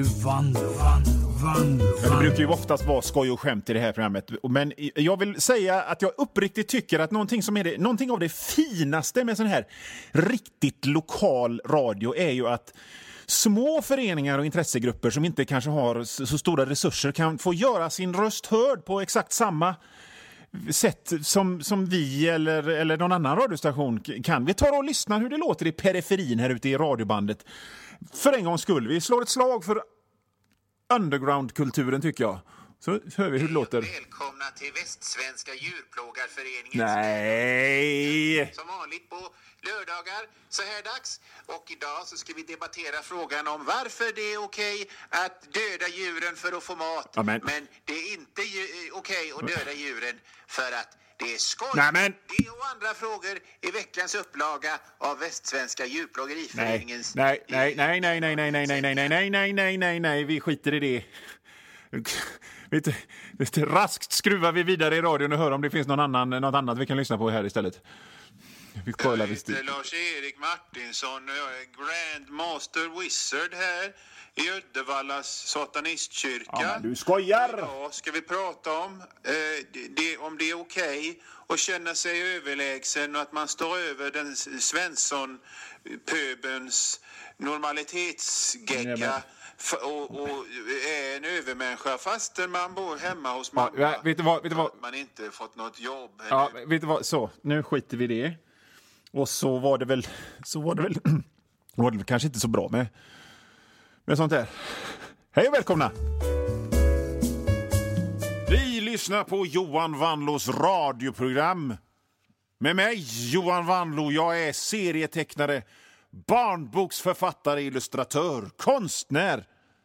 ju Vanlo. Det brukar ju oftast vara skoj och skämt i det här programmet. Men jag vill säga att jag uppriktigt tycker att någonting av det finaste med sån här riktigt lokal radio är ju att små föreningar och intressegrupper som inte kanske har så stora resurser kan få göra sin röst hörd på exakt samma sätt som vi eller någon annan radiostation kan. Vi tar och lyssnar hur det låter i periferin här ute i radiobandet. För en gångs skull. Vi slår ett slag för underground-kulturen, tycker jag. Så hör vi hur det låter. Välkomna till Västsvenska djurplågarföreningen. Nej! Som vanligt på lördagar så här dags. Och idag så ska vi debattera frågan om varför det är okej att döda djuren för att få mat. Ja, men det är inte okej att döda djuren för att det är skoj. Nej, men det och andra frågor i veckans upplaga av Västsvenska djurplågeriföreningens... Nej, vi skiter i det. Raskt skruvar vi vidare i radion och hör om det finns något annat vi kan lyssna på här istället. Vi kollar visst. Lars-Erik Martinsson och jag är Grand Master Wizard här i Uddevallas satanistkyrka. Ja, du skojar! Ja, ska vi prata om om det är okej att känna sig överlägsen och att man står över den Svensson-pöbens normalitetsgegga och är en övermänniska fastän man bor hemma hos mamma. Ja, vet du vad? Man inte fått något jobb. Ja, vet du vad? Så, nu skiter vi det. Och så var det väl kanske inte så bra med sånt här. Hej och välkomna! Vi lyssnar på Johan Vanlos radioprogram. Med mig, Johan Vanlo, jag är serietecknare, barnboksförfattare, illustratör, konstnär,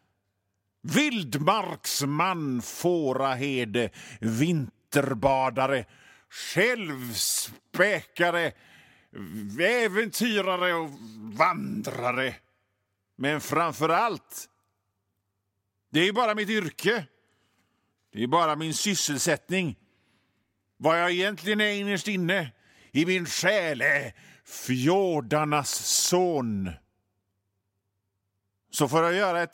vildmarksman, fåraherde, vinterbadare, självspäkare, äventyrare och vandrare. Men framför allt, det är bara mitt yrke. Det är bara min sysselsättning. Vad jag egentligen är innerst inne i min själ är fjordarnas son. Så för att göra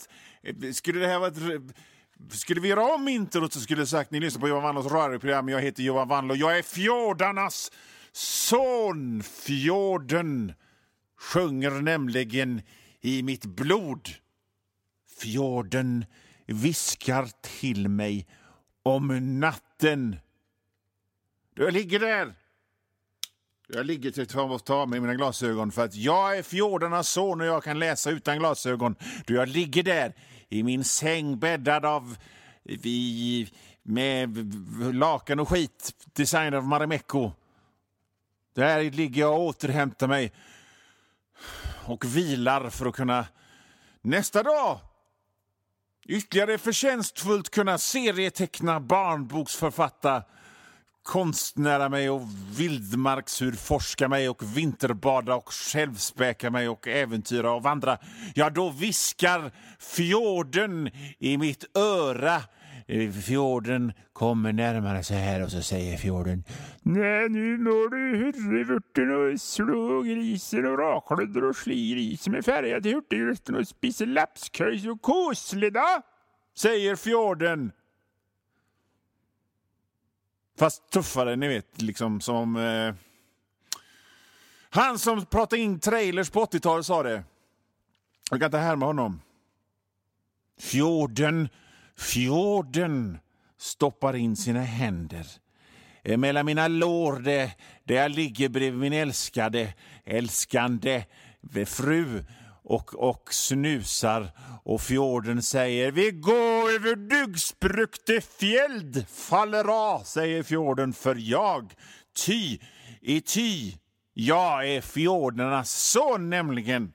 skulle vi göra om introt så skulle jag sagt, ni lyssnar på Johan Vanlos radioprogram, jag heter Johan Vanlo, jag är fjordarnas son. Fjorden sjunger nämligen i mitt blod. Fjorden viskar till mig om natten. Jag ligger där. Jag ligger till att ta med mina glasögon för att jag är fjordarnas son och jag kan läsa utan glasögon. Då jag ligger där i min säng bäddad av med lakan och skit designad av Marimekko. Där ligger jag och återhämtar mig och vilar för att kunna nästa dag ytterligare förtjänstfullt kunna serieteckna, barnboksförfatta, konstnära mig och vildmarksurforska mig och vinterbada och självspäka mig och äventyra och vandra. Ja, då viskar fjorden i mitt öra. Fjorden kommer närmare så här och så säger fjorden: nej, nu når du hurrivurten och slågrisen och raklödder och slirisen med färgad till hurtigrösten och spiser lapsköjs och kosleda, säger fjorden. Fast tuffare, ni vet, liksom som han som pratade in trailers på 80-talet sa det. Jag kan inte härma honom. Fjorden stoppar in sina händer mellan mina lår där jag ligger bredvid min älskande fru och snusar, och fjorden säger: vi går över dyggsbrukte fjäld faller av, säger fjorden, för jag jag är fjordarnas son nämligen.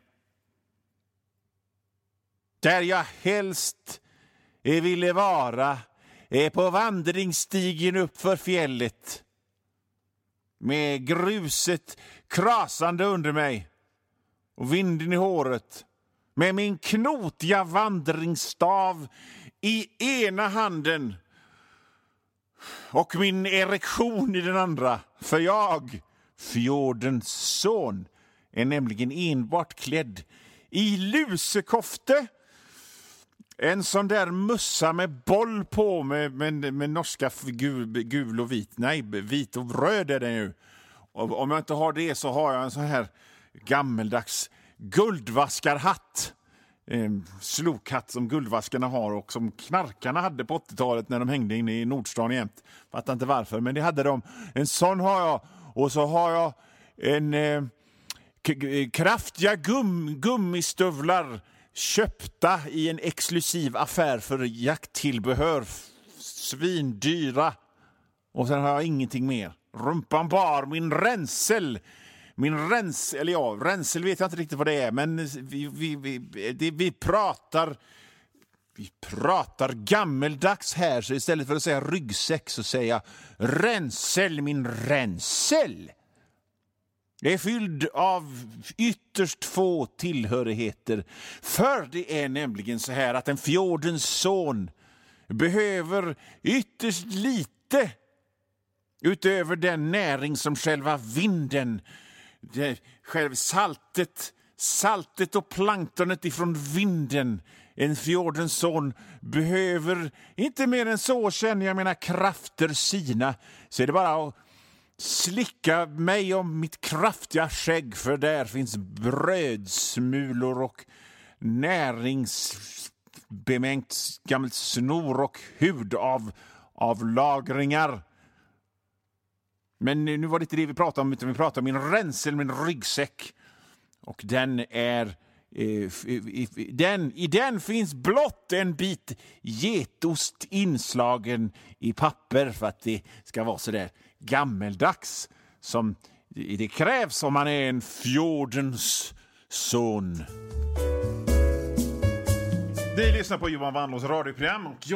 Där jag helst ville vara är på vandringsstigen upp för fjället med gruset krasande under mig och vinden i håret, med min knotiga vandringsstav i ena handen och min erektion i den andra. För jag, fjordens son, är nämligen enbart klädd i lusekofte, En sån där mussa med boll på med norska gul och vit. Nej, vit och röd är den ju. Och om jag inte har det så har jag en sån här gammeldags guldvaskarhatt. Slokhatt som guldvaskarna har och som knarkarna hade på 80-talet när de hängde inne i Nordstan jämt. Fattar inte varför, men det hade de. En sån har jag. Och så har jag en kraftiga gummistövlar köpta i en exklusiv affär för jakttillbehör. Svindyra. Och sen har jag ingenting mer. Rumpan bar, ränsel vet jag inte riktigt vad det är, men vi pratar gammeldags här, så istället för att säga ryggsäck så säger jag ränsel. Det är fylld av ytterst få tillhörigheter. För det är nämligen så här att en fjordens son behöver ytterst lite utöver den näring som själva vinden, saltet och planktonet ifrån vinden. En fjordens son behöver inte mer än så, känner jag mina krafter sina. Så är det bara att slicka mig om mitt kraftiga skägg, för där finns brödsmulor och näringsbemängt gammalt snor och hud av lagringar. Men nu var det inte det vi pratade om, utan vi pratade om min ryggsäck. Och den är i den finns blott en bit getost inslagen i papper för att det ska vara så där gammeldags som det krävs om man är en fjordens son. Vi lyssnar på Johan Wannlås radioprogram och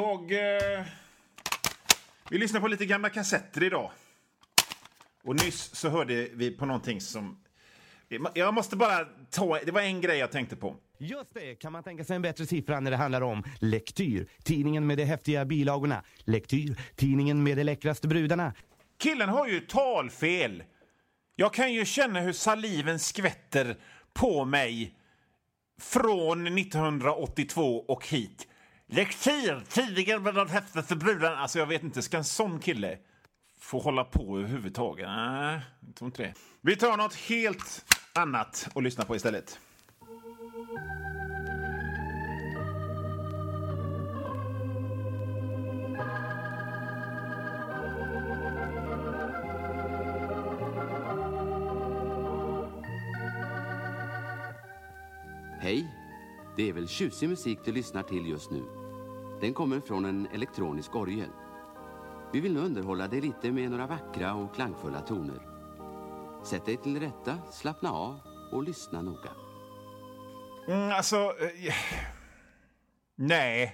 vi lyssnar på lite gamla kassetter idag. Och nyss så hörde vi på någonting som jag måste bara det var en grej jag tänkte på. Just det, kan man tänka sig en bättre siffra när det handlar om Lektyr, tidningen med de häftiga bilagorna. Lektyr, tidningen med de läckraste brudarna. Killen har ju talfel. Jag kan ju känna hur saliven skvätter på mig från 1982 och hit. Lektyr, tidningen med de häftigaste brudarna. Alltså jag vet inte, ska en sån kille få hålla på överhuvudtaget? Nej, jag tror inte det. Vi tar något helt annat och lyssnar på istället. Hej, det är väl tjusig musik du lyssnar till just nu. Den kommer från en elektronisk orgel. Vi vill nu underhålla dig lite med några vackra och klangfulla toner. Sätt dig till rätta, slappna av och lyssna noga. Nej.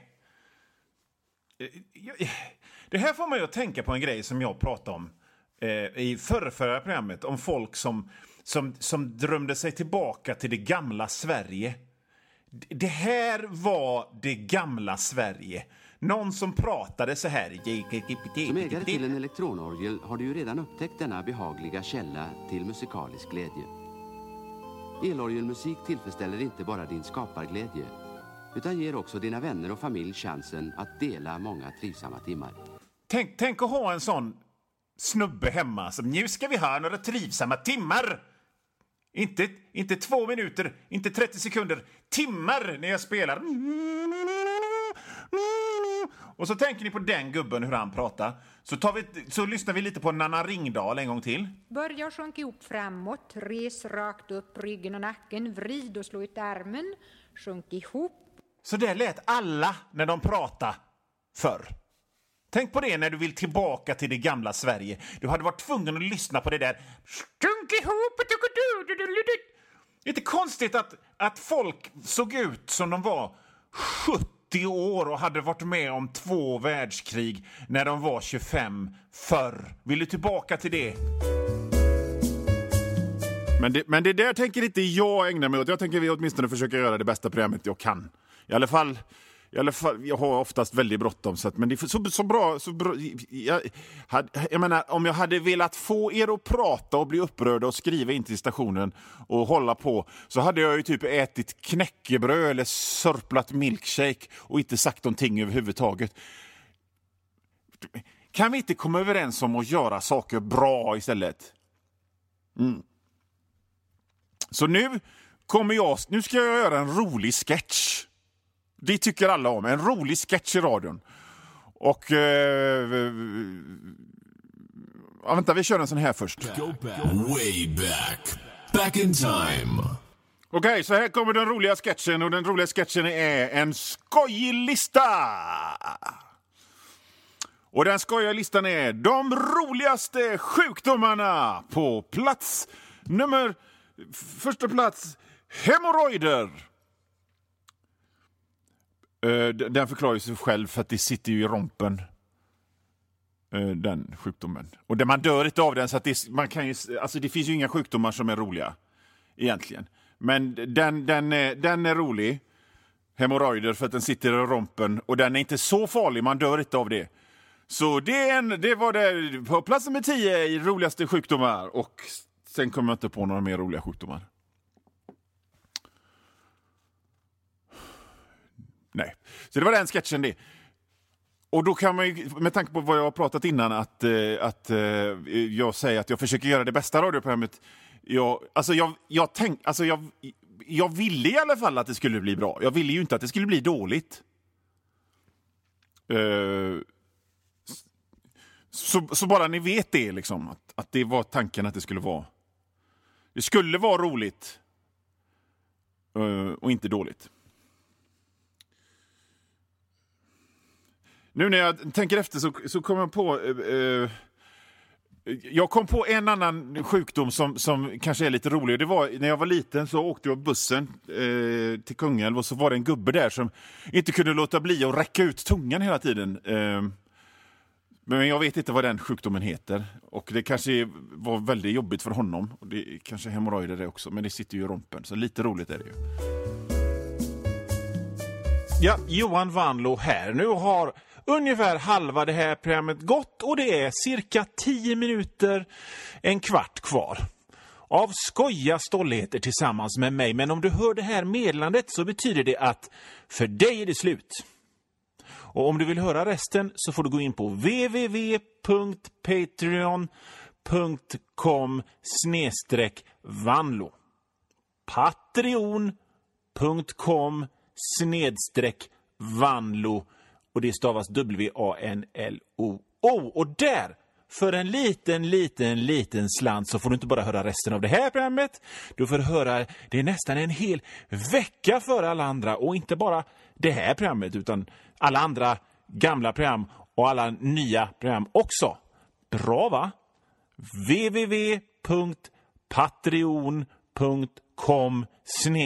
Det här får man ju att tänka på en grej som jag pratade om i förra programmet. Om folk som drömde sig tillbaka till det gamla Sverige. Det här var det gamla Sverige. Någon som pratade så här. Som ägare till en elektronorgel har du ju redan upptäckt denna behagliga källa till musikalisk glädje. Elorgelmusik tillfredsställer inte bara din skaparglädje, utan ger också dina vänner och familj chansen att dela många trivsamma timmar. Tänk att ha en sån snubbe hemma som nu ska vi ha några trivsamma timmar. Inte 2 minuter, inte 30 sekunder, timmar när jag spelar. Och så tänker ni på den gubben, hur han pratar. Så lyssnar vi lite på Nanna Ringdahl en gång till. Börja sjunka upp framåt, res rakt upp ryggen och nacken, vrid och slå ut armen, sjunk ihop. Så det lät alla när de pratade förr. Tänk på det när du vill tillbaka till det gamla Sverige. Du hade varit tvungen att lyssna på det där. Sjunk ihop. Det är inte konstigt att folk såg ut som de var 70 år och hade varit med om 2 världskrig när de var 25 förr. Vill du tillbaka till det? Men det där tänker inte jag ägna mig åt. Jag tänker vi åtminstone försöka göra det bästa programmet jag kan. I alla fall I alla fall, jag har oftast väldigt bråttom, men det är så bra. Jag menar, om jag hade velat få er att prata och bli upprörda och skriva in till stationen och hålla på, så hade jag ju typ ätit knäckebröd eller sörplat milkshake och inte sagt någonting överhuvudtaget. Kan vi inte komma överens om att göra saker bra istället? Så nu ska jag göra en rolig sketch. Det tycker alla om. En rolig sketch i radion. Och vänta, vi kör en sån här först. Way back in time. Okej, så här kommer den roliga sketchen. Och den roliga sketchen är en skojig lista. Och den skojiga listan är de roligaste sjukdomarna. På första plats, hemorrojder. Den förklarar sig själv för att det sitter ju i rompen. Den sjukdomen. Och man dör inte av den, så att det finns ju inga sjukdomar som är roliga egentligen. Men den är rolig. Hemorrojder, för att den sitter i rompen. Och den är inte så farlig, man dör inte av det. Så det var det på plats nummer 10 i roligaste sjukdomar. Och sen kommer jag inte på några mer roliga sjukdomar. Nej. Så det var den sketchen det. Och då kan man ju, med tanke på vad jag har pratat innan, att jag säger att jag försöker göra det bästa radioprogrammet. Jag ville i alla fall att det skulle bli bra. Jag ville ju inte att det skulle bli dåligt. Så bara ni vet det liksom, att det var tanken att det skulle vara. Det skulle vara roligt och inte dåligt. Nu när jag tänker efter så kom jag på jag kom på en annan sjukdom som kanske är lite rolig. Det var när jag var liten, så åkte jag bussen till Kungälv, och så var det en gubbe där som inte kunde låta bli att räcka ut tungan hela tiden. Men jag vet inte vad den sjukdomen heter. Och det kanske var väldigt jobbigt för honom. Och det kanske hemorrojder det också. Men det sitter ju i rompen. Så lite roligt är det ju. Ja, Johan Vanlo här. Nu har ungefär halva det här programmet gått. Och det är cirka 10 minuter, en kvart kvar. Av skoja stolligheter tillsammans med mig. Men om du hör det här meddelandet så betyder det att för dig är det slut. Och om du vill höra resten så får du gå in på www.patreon.com/Vanlo. Patreon.com/Vanlo. Och det stavas WANLO. Och där, för en liten slant, så får du inte bara höra resten av det här programmet. Du får höra det nästan en hel vecka för alla andra. Och inte bara det här programmet, utan alla andra gamla program och alla nya program också. Bra, va? www.patreon.com/